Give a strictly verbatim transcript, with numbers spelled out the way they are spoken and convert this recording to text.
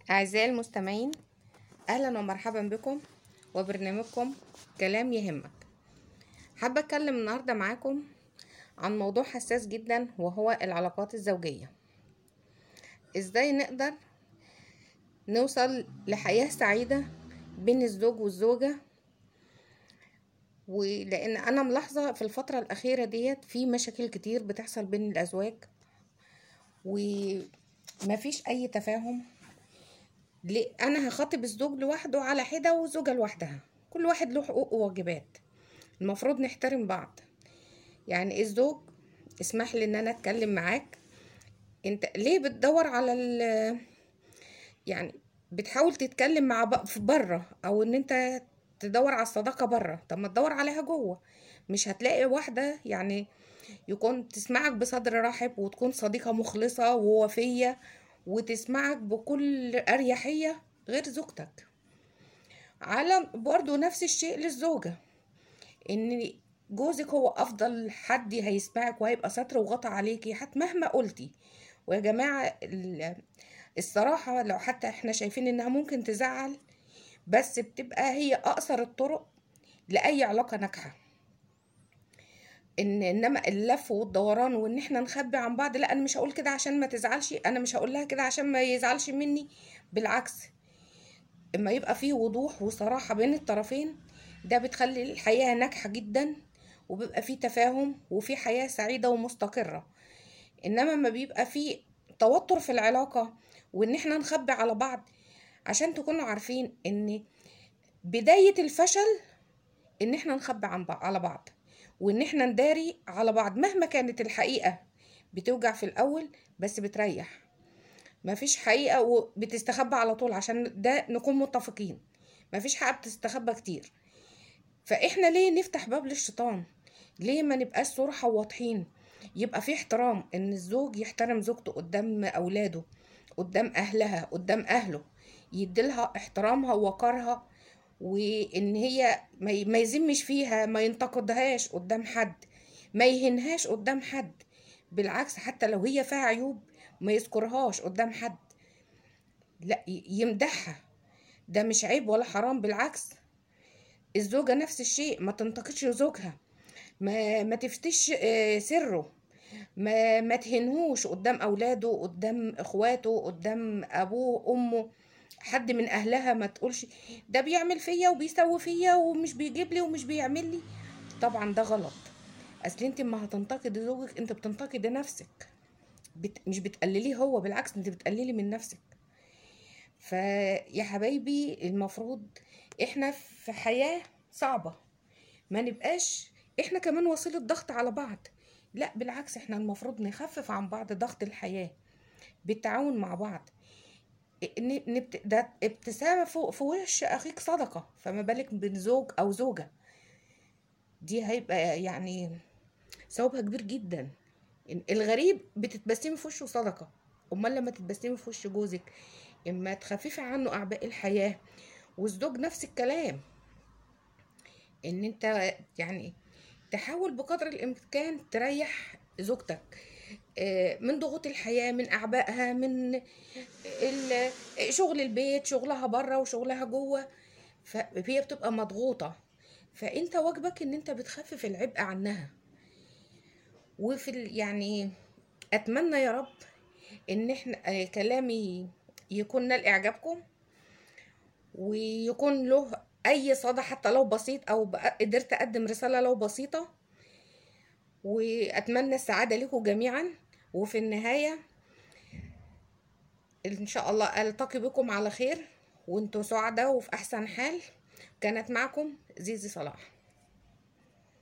أعزائي المستمعين، أهلا ومرحبا بكم وبرنامجكم كلام يهمك. حابة أتكلم النهاردة معاكم عن موضوع حساس جدا، وهو العلاقات الزوجية. إزاي نقدر نوصل لحياة سعيدة بين الزوج والزوجة؟ ولأن أنا ملاحظة في الفترة الأخيرة ديت في مشاكل كتير بتحصل بين الأزواج، ومفيش أي تفاهم. ليه انا هخاطب الزوج لوحده على حده والزوجه لوحدها؟ كل واحد له حقوق وواجبات، المفروض نحترم بعض. يعني الزوج، اسمح لي ان انا اتكلم معاك. انت ليه بتدور على ال يعني بتحاول تتكلم مع ب- في بره، او ان انت تدور على الصداقه بره؟ طب ما تدور عليها جوه. مش هتلاقي واحده يعني يكون تسمعك بصدر رحب، وتكون صديقه مخلصه ووفيه وتسمعك بكل اريحيه غير زوجتك. على برضو نفس الشيء للزوجة، ان جوزك هو افضل حد هيسمعك وهيبقى ستر وغطى عليكي حتى مهما قلتي. ويا جماعة ال- الصراحة، لو حتى احنا شايفين انها ممكن تزعل، بس بتبقى هي اقصر الطرق لأي علاقة ناجحة. ان انما اللف والدوران وان احنا نخبي عن بعض، لا انا مش هقول كده عشان ما تزعلش، انا مش هقول لها كده عشان ما يزعلش مني. بالعكس، اما يبقى فيه وضوح وصراحة بين الطرفين، ده بتخلي الحياة ناجحة جدا، وبيبقى فيه تفاهم وفيه حياة سعيدة ومستقرة. انما ما بيبقى فيه توتر في العلاقة وان احنا نخبي على بعض، عشان تكونوا عارفين ان بداية الفشل ان احنا نخبي عن بعض على بعض، وان احنا نداري على بعض مهما كانت الحقيقة. بتوجع في الاول بس بتريح. مفيش حقيقة وبتستخبى على طول، عشان ده نكون متفقين. مفيش حقيقة بتستخبى كتير. فاحنا ليه نفتح باب للشيطان؟ ليه ما نبقاش صراحة وواضحين؟ يبقى في احترام، ان الزوج يحترم زوجته قدام اولاده، قدام اهلها، قدام اهله، يديلها احترامها ووقارها، وان هي ما ي- ما يذمش فيها، ما ينتقدهاش قدام حد، ما يهنهاش قدام حد. بالعكس، حتى لو هي فيها عيوب ما يذكرهاش قدام حد، لا ي- يمدحها. ده مش عيب ولا حرام، بالعكس. الزوجة نفس الشيء، ما تنتقدش زوجها، ما ما تفتش آه، سره، ما ما تهنهوش قدام اولاده، قدام اخواته، قدام ابوه امه، حد من اهلها. ما تقولش ده بيعمل فيا وبيسوي فيا ومش بيجيب لي ومش بيعمل لي. طبعا ده غلط. اصل انت ما هتنتقدي زوجك، انت بتنتقدي نفسك. بت... مش بتقلليه هو، بالعكس انت بتقللي من نفسك. فيا حبايبي، المفروض احنا في حياة صعبة ما نبقاش احنا كمان وسيلة ضغط على بعض. لا بالعكس، احنا المفروض نخفف عن بعض ضغط الحياة بالتعاون مع بعض. ن- نبت... ده ابتسامة فوق في وش اخيك صدقة، فما بالك بين زوج او زوجة؟ دي هيبقى يعني ثوابها كبير جدا. الغريب بتتبسمي في وشه صدقة، امال لما تتبسمي في وش جوزك، اما تخففي عنه اعباء الحياة. والزوج نفس الكلام، ان انت يعني تحاول بقدر الامكان تريح زوجتك آه، من ضغوط الحياة، من اعبائها، من ال- شغل البيت، شغلها بره وشغلها جوه، فهي بتبقى مضغوطة. فانت واجبك ان انت بتخفف العبء عنها. وفي ال- يعني اتمنى يا رب ان احنا آه، كلامي يكون نال اعجابكم، ويكون له اي صدى حتى لو بسيط، او بق- قدرت اقدم رسالة لو بسيطة. واتمنى السعادة لكم جميعا. وفي النهاية ان شاء الله التقي بكم على خير، وانتوا سعداء وفي احسن حال. كانت معكم زيزي صلاح.